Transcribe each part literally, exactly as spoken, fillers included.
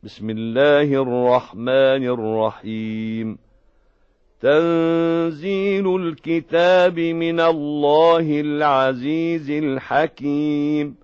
بسم الله الرحمن الرحيم. تنزيل الكتاب من الله العزيز الحكيم.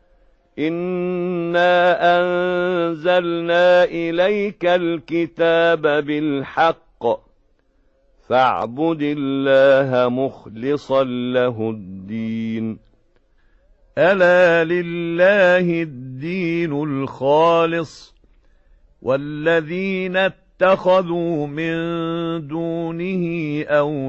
إنا أنزلنا إليك الكتاب بالحق فاعبد الله مخلصا له الدين. ألا لله الدين الخالص والذين اتخذوا من دونه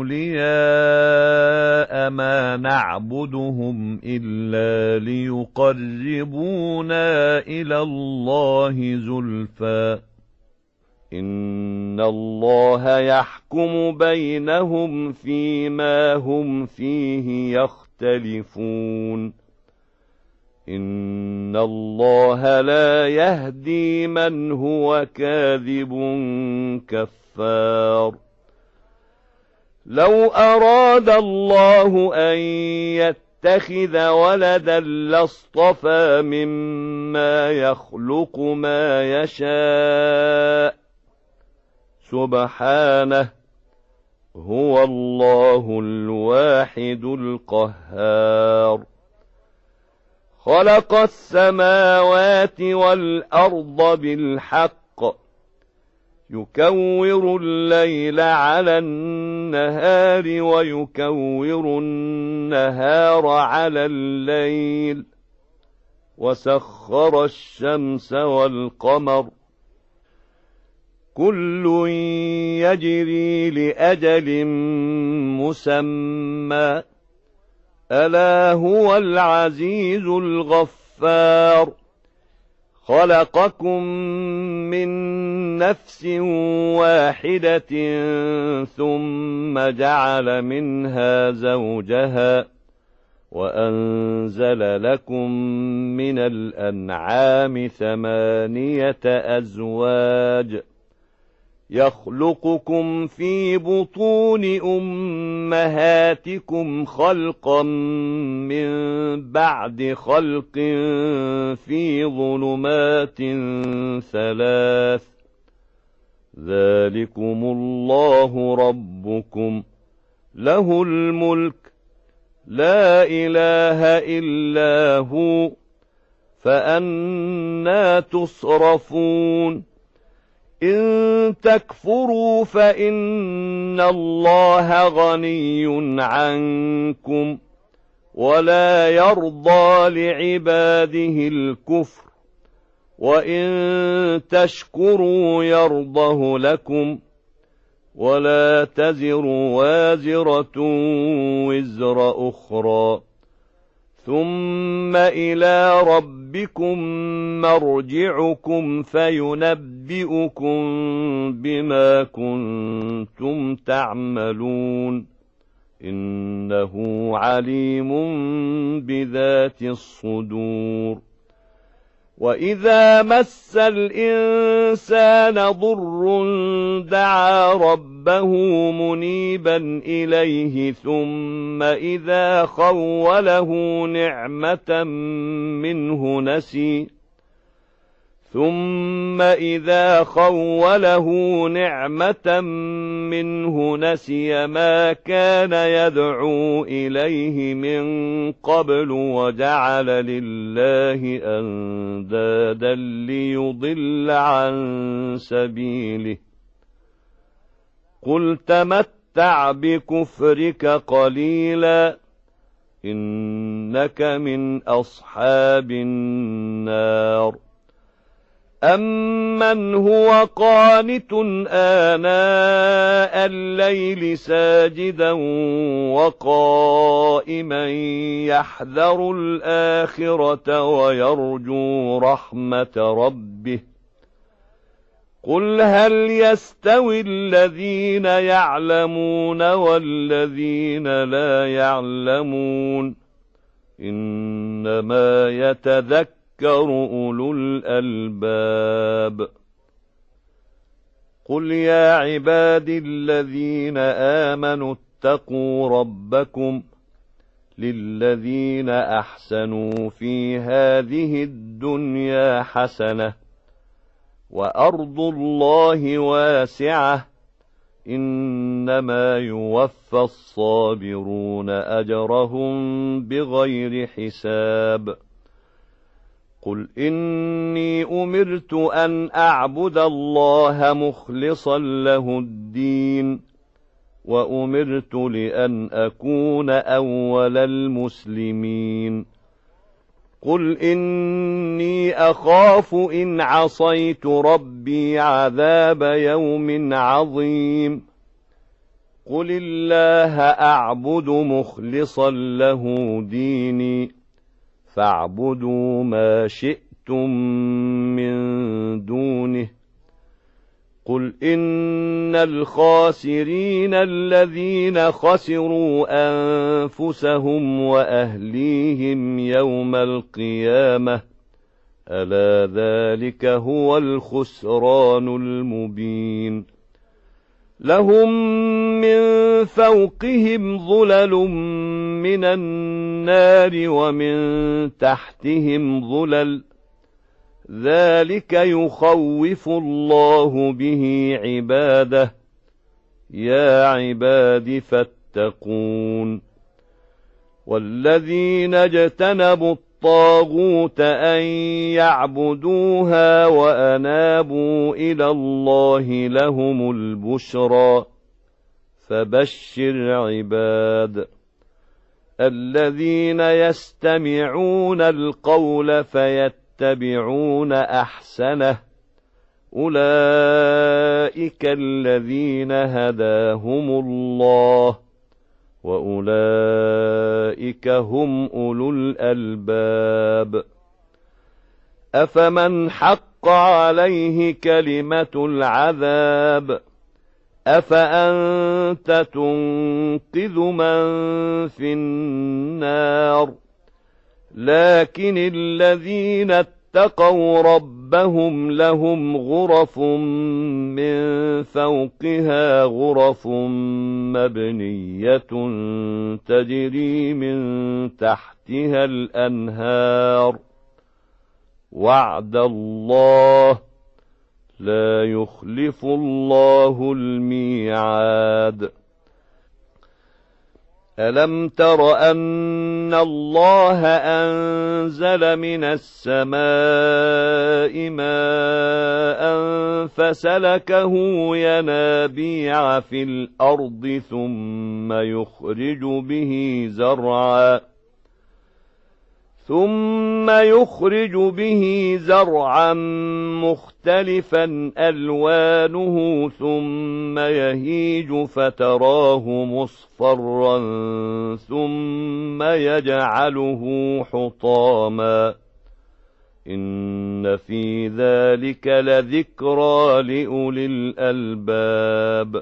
أولياء ما نعبدهم إلا ليقربونا إلى الله زلفى إن الله يحكم بينهم فيما هم فيه يختلفون. إن الله لا يهدي من هو كاذب كفار. لو أراد الله أن يتخذ ولدا لاصطفى مما يخلق ما يشاء سبحانه هو الله الواحد القهار. خلق السماوات والأرض بالحق يكور الليل على النهار ويكور النهار على الليل وسخر الشمس والقمر كل يجري لأجل مسمى ألا هو العزيز الغفار. خلقكم من نفس واحدة ثم جعل منها زوجها وأنزل لكم من الأنعام ثمانية أزواج يخلقكم في بطون أمهاتكم خلقا من بعد خلق في ظلمات ثلاث ذلكم الله ربكم له الملك لا إله إلا هو فأنى تصرفون. إن تكفروا فإن الله غني عنكم ولا يرضى لعباده الكفر وإن تشكروا يرضه لكم ولا تزر وازرة وزر أخرى ثم إلى ربكم مرجعكم فينبئكم بما كنتم تعملون إنه عليم بذات الصدور. وإذا مس الإنسان ضر دعا ربه منيبا إليه ثم إذا خوله نعمة منه نسي ثم إذا خوله نعمة منه نسي ما كان يدعو إليه من قبل وجعل لله أندادا ليضل عن سبيله قل تمتع بكفرك قليلا إنك من أصحاب النار. أمن هو قانت آناء الليل ساجدا وقائما يحذر الآخرة ويرجو رحمة ربه قل هل يستوي الذين يعلمون والذين لا يعلمون إنما يتذكر أولو الألباب. قل يا عبادي الذين آمنوا اتقوا ربكم للذين أحسنوا في هذه الدنيا حسنة وأرض الله واسعة إنما يوفى الصابرون أجرهم بغير حساب قل إني أمرت أن أعبد الله مخلصا له الدين وأمرت لأن أكون أول المسلمين قل إني أخاف إن عصيت ربي عذاب يوم عظيم قل الله أعبد مخلصا له ديني فاعبدوا ما شئتم من دونه قل إن الخاسرين الذين خسروا أنفسهم وأهليهم يوم القيامة ألا ذلك هو الخسران المبين لهم من فوقهم ظلل من النار ومن تحتهم ظلل ذلك يخوف الله به عباده يا عباد فاتقون والذين اجتنبوا الطاغوت أن يعبدوها وأنابوا إلى الله لهم البشرى فبشر عباد الذين يستمعون القول فيتبعون يتبعون أحسنه أولئك الذين هداهم الله وأولئك هم أولو الألباب أفمن حق عليه كلمة العذاب أفأنت تنقذ من في النار لكن الذين اتقوا ربهم لهم غرف من فوقها غرف مبنية تجري من تحتها الأنهار وعد الله لا يخلف الله الميعاد ألم تر أن الله أنزل من السماء ماء فسلكه ينابيع في الأرض ثم يخرج به زرعا ثم يخرج به زرعا مختلفا ألوانه ثم يهيج فتراه مصفرا ثم يجعله حطاما إن في ذلك لذكرى لأولي الألباب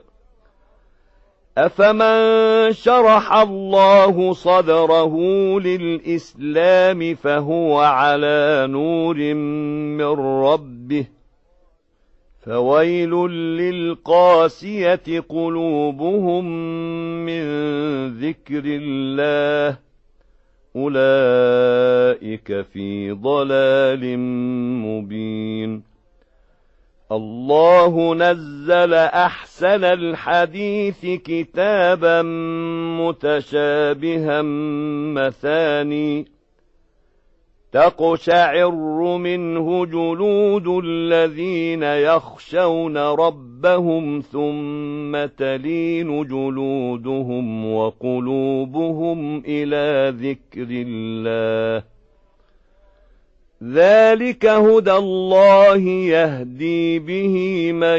أفمن شرح الله صدره للإسلام فهو على نور من ربه فويل للقاسية قلوبهم من ذكر الله أولئك في ضلال مبين الله نزل أحسن الحديث كتابا متشابها مثاني تقشعر منه جلود الذين يخشون ربهم ثم تلين جلودهم وقلوبهم إلى ذكر الله ذلك هدى الله يهدي به من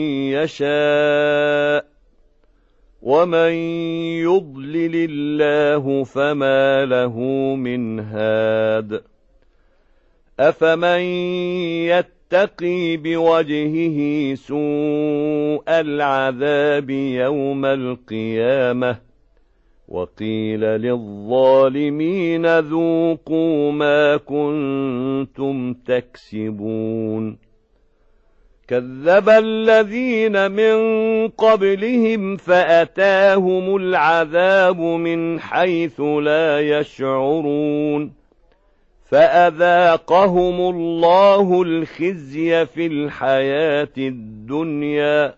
يشاء ومن يضلل الله فما له من هاد أفمن يتقي بوجهه سوء العذاب يوم القيامة وقيل للظالمين ذوقوا ما كنتم تكسبون كذب الذين من قبلهم فأتاهم العذاب من حيث لا يشعرون فأذاقهم الله الخزي في الحياة الدنيا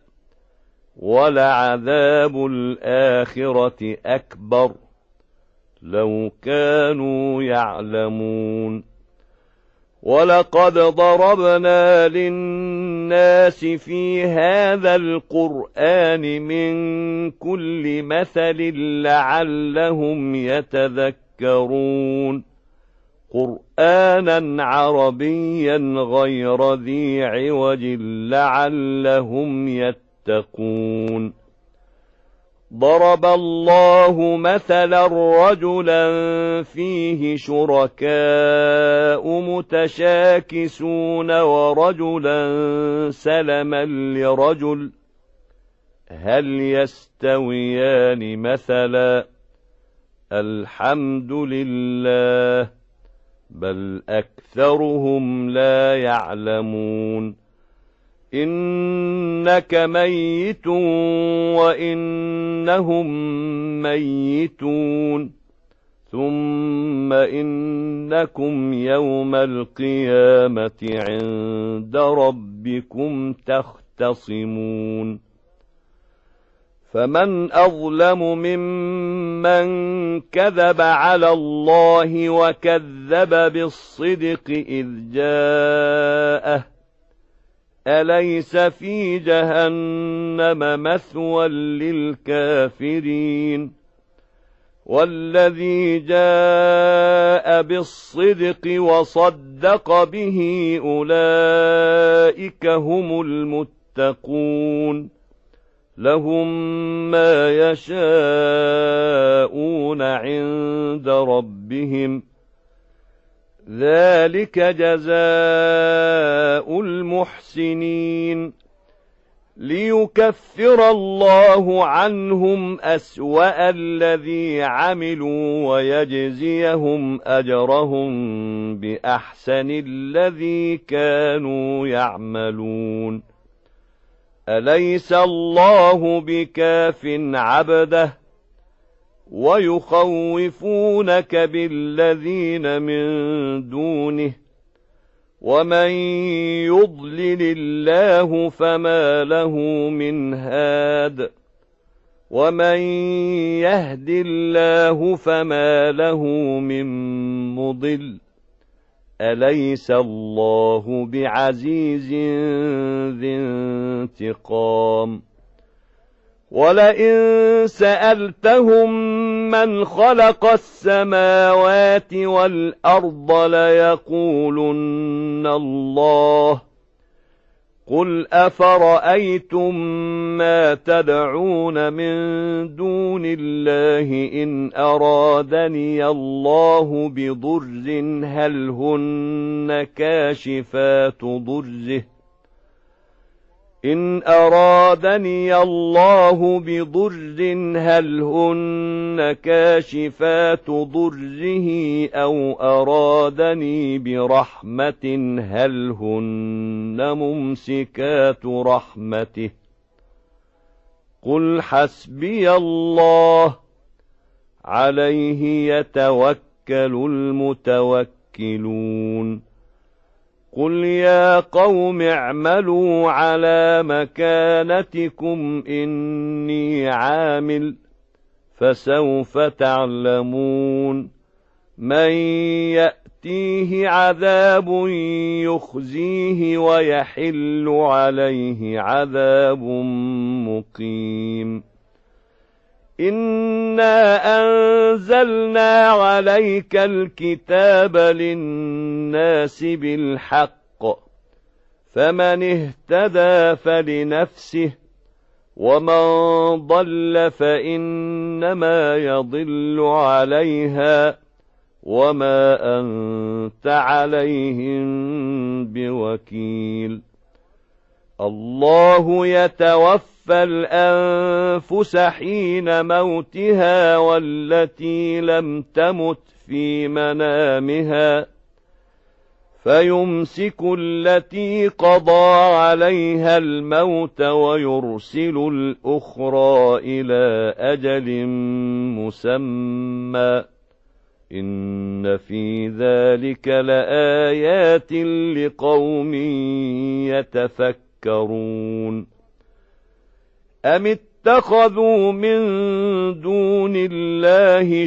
ولعذاب الآخرة أكبر لو كانوا يعلمون ولقد ضربنا للناس في هذا القرآن من كل مثل لعلهم يتذكرون قرآنا عربيا غير ذي عوج لعلهم يتقون ضرب الله مثلا رجلا فيه شركاء متشاكسون ورجلا سلما لرجل هل يستويان مثلا الحمد لله بل أكثرهم لا يعلمون إنك ميت وإنهم ميتون ثم إنكم يوم القيامة عند ربكم تختصمون فمن أظلم ممن كذب على الله وكذب بالصدق إذ جاءه أليس في جهنم مثوى للكافرين والذي جاء بالصدق وصدق به أولئك هم المتقون لهم ما يشاءون عند ربهم ذلك جزاء المحسنين ليكفر الله عنهم أسوأ الذي عملوا ويجزيهم أجرهم بأحسن الذي كانوا يعملون أليس الله بكاف عبده ويخوفونك بالذين من دونه ومن يضلل الله فما له من هاد ومن يهد الله فما له من مضل أليس الله بعزيز ذي انتقام ولئن سألتهم من خلق السماوات والأرض ليقولن الله قل أفرأيتم ما تدعون من دون الله إن أرادني الله بضر هل هن كاشفات ضره إن أرادني الله بضر هل هن كاشفات ضره أو أرادني برحمة هل هن ممسكات رحمته قل حسبي الله عليه يتوكل المتوكلون قل يا قوم اعملوا على مكانتكم إني عامل فسوف تعلمون من يأتيه عذاب يخزيه ويحل عليه عذاب مقيم إنا أنزلنا عليك الكتاب للناس بالحق فمن اهتدى فلنفسه ومن ضل فإنما يضل عليها وما أنت عليهم بوكيل الله يتوفى الأنفس حين موتها والتي لم تمت في منامها فيمسك التي قضى عليها الموت ويرسل الأخرى إلى أجل مسمى إن في ذلك لآيات لقوم يتفكرون أم اتخذوا من دون الله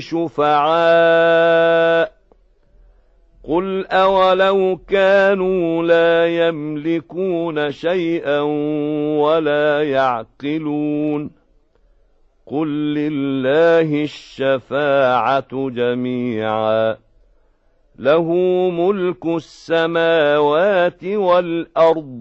شفعاء قل أولو كانوا لا يملكون شيئا ولا يعقلون قل لله الشفاعة جميعا له ملك السماوات والأرض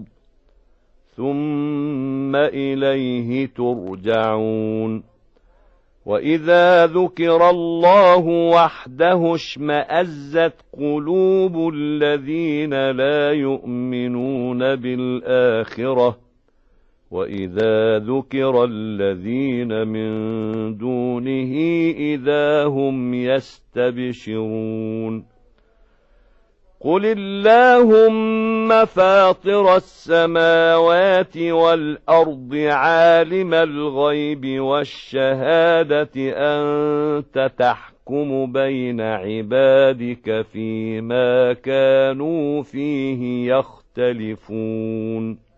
ثم إليه ترجعون وإذا ذكر الله وحده اشمأزت قلوب الذين لا يؤمنون بالآخرة وإذا ذكر الذين من دونه إذا هم يستبشرون قل اللهم فاطر السماوات والأرض عالم الغيب والشهادة أنت تحكم بين عبادك فيما كانوا فيه يختلفون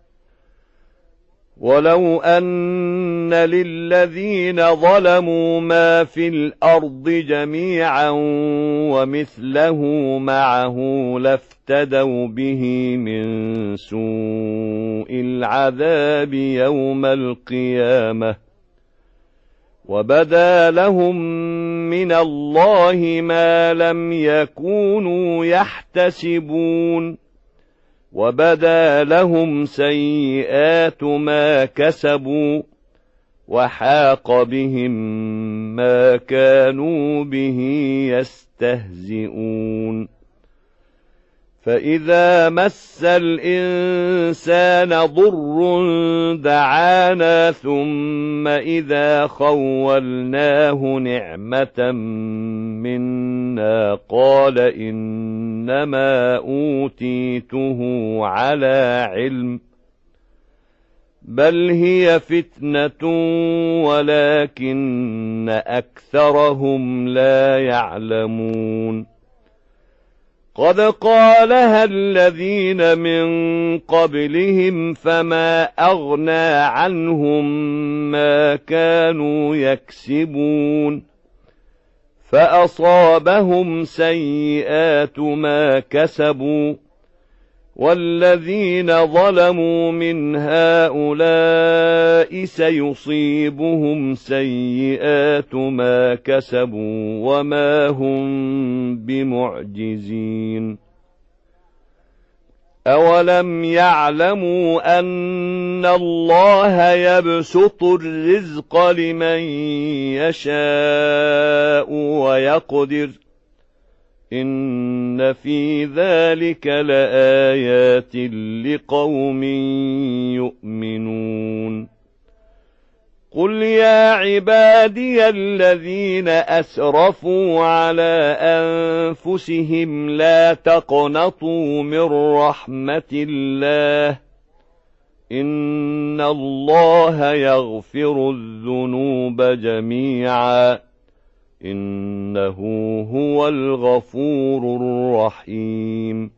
ولو أن للذين ظلموا ما في الأرض جميعا ومثله معه لافتدوا به من سوء العذاب يوم القيامة وبدا لهم من الله ما لم يكونوا يحتسبون وبدا لهم سيئات ما كسبوا وحاق بهم ما كانوا به يستهزئون فإذا مس الإنسان ضر دعانا ثم إذا خولناه نعمة منا قال إنما أوتيته على علم بل هي فتنة ولكن أكثرهم لا يعلمون قد قالها الذين من قبلهم فما أغنى عنهم ما كانوا يكسبون فأصابهم سيئات ما كسبوا والذين ظلموا من هؤلاء سيصيبهم سيئات ما كسبوا وما هم بمعجزين أولم يعلموا أن الله يبسط الرزق لمن يشاء ويقدر إن في ذلك لآيات لقوم يؤمنون قل يا عبادي الذين أسرفوا على أنفسهم لا تقنطوا من رحمة الله إن الله يغفر الذنوب جميعا إنه هو الغفور الرحيم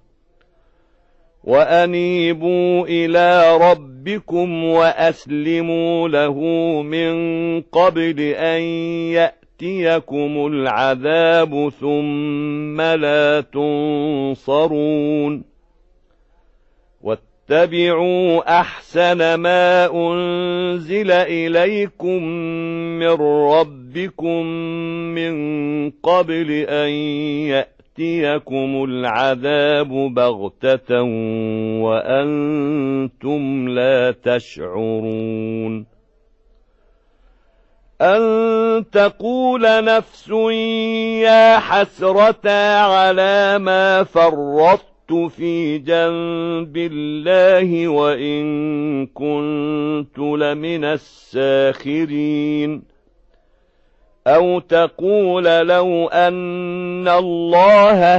وأنيبوا إلى ربكم وأسلموا له من قبل أن يأتيكم العذاب ثم لا تنصرون واتبعوا أحسن ما أنزل إليكم من ربكم من قبل أن يأتيكم العذاب بغتة وأنتم لا تشعرون أن تقول نفس يا حسرة على ما فرطت في جنب الله وإن كنت لمن الساخرين أو تقول لو أن الله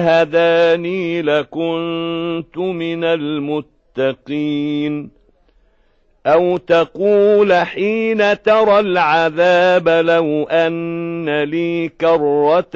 هداني لكنت من المتقين أو تقول حين ترى العذاب لو أن لي كرة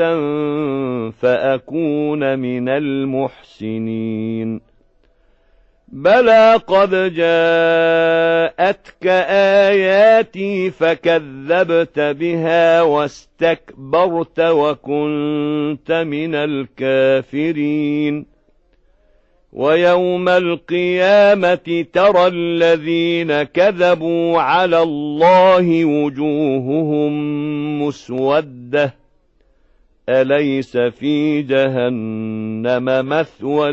فأكون من المحسنين بلى قد جاءتك آياتي فكذبت بها واستكبرت وكنت من الكافرين ويوم القيامة ترى الذين كذبوا على الله وجوههم مسودة أليس في جهنم مثوى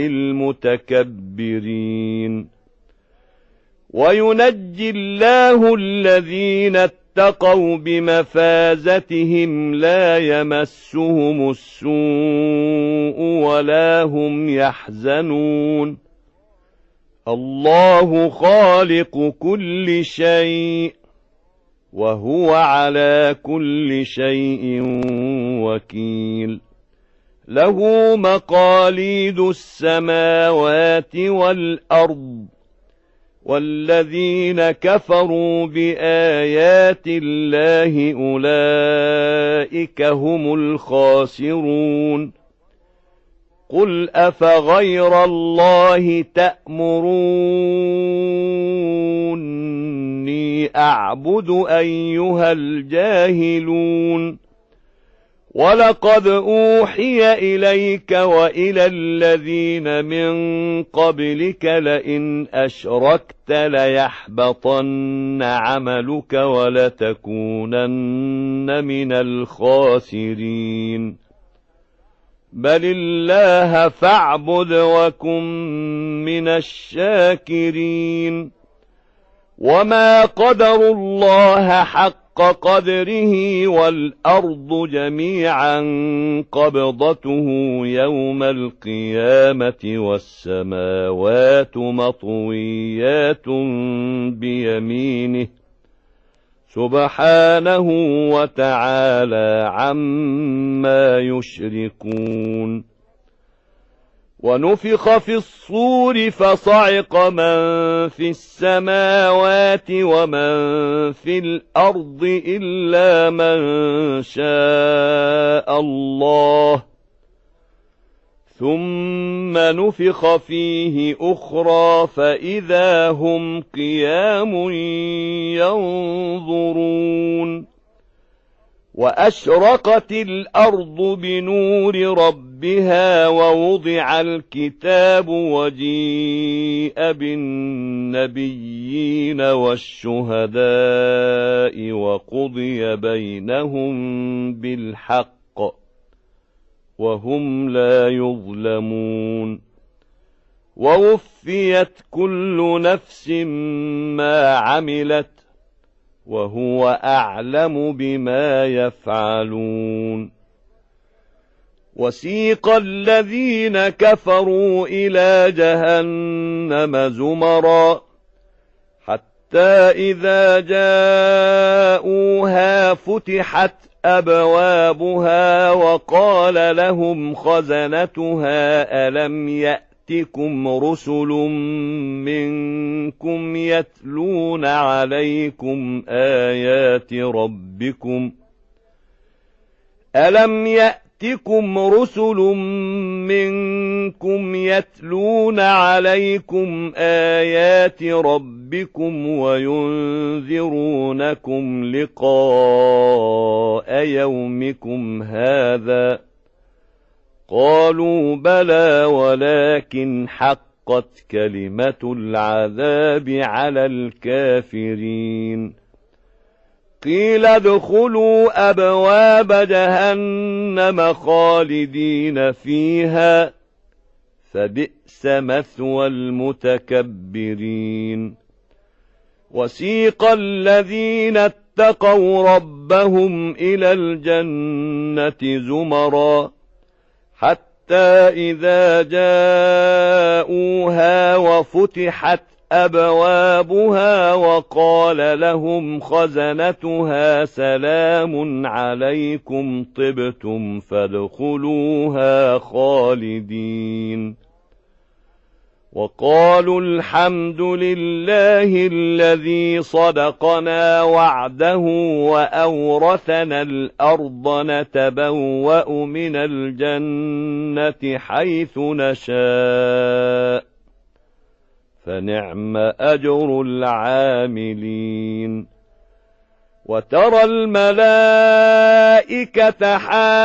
للمتكبرين وينجي الله الذين اتقوا بمفازتهم لا يمسهم السوء ولا هم يحزنون الله خالق كل شيء وهو على كل شيء وكيل له مقاليد السماوات والأرض والذين كفروا بآيات الله أولئك هم الخاسرون قل أفغير الله تأمروني أعبد أيها الجاهلون ولقد أوحي إليك وإلى الذين من قبلك لئن أشركت ليحبطن عملك ولتكونن من الخاسرين بل الله فاعبد وكن من الشاكرين وما قدروا الله حق قدره والأرض جميعا قبضته يوم القيامة والسماوات مطويات بيمينه سبحانه وتعالى عما يشركون ونفخ في الصور فصعق من في السماوات ومن في الأرض إلا من شاء الله ثم نفخ فيه أخرى فإذا هم قيام ينظرون وأشرقت الأرض بنور ربها ووضع الكتاب وجيء بالنبيين والشهداء وقضي بينهم بالحق وهم لا يظلمون ووفيت كل نفس ما عملت وهو أعلم بما يفعلون وسيق الذين كفروا إلى جهنم زمرا حتى إذا جاءوها فتحت أبوابها وقال لهم خزنتها ألم يأتكم رسل منكم يتلون عليكم آيات ربكم ألم يأتكم رسل منكم يتلون عليكم آيات ربكم وينذرونكم لقاء يومكم هذا قالوا بلى ولكن حقت كلمة العذاب على الكافرين قيل ادخلوا أبواب جهنم خالدين فيها فبئس مثوى المتكبرين وسيق الذين اتقوا ربهم إلى الجنة زمرا حتى إذا جاءوها وفتحت أبوابها وقال لهم خزنتها سلام عليكم طبتم فادخلوها خالدين وقالوا الحمد لله الذي صدقنا وعده وأورثنا الأرض نتبوأ من الجنة حيث نشاء فنعم أجر العاملين وترى الملائكة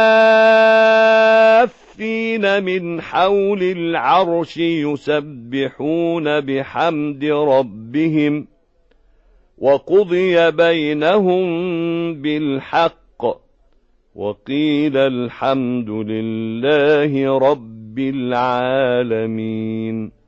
حافين من حول العرش يسبحون بحمد ربهم وقضي بينهم بالحق وقيل الحمد لله رب العالمين.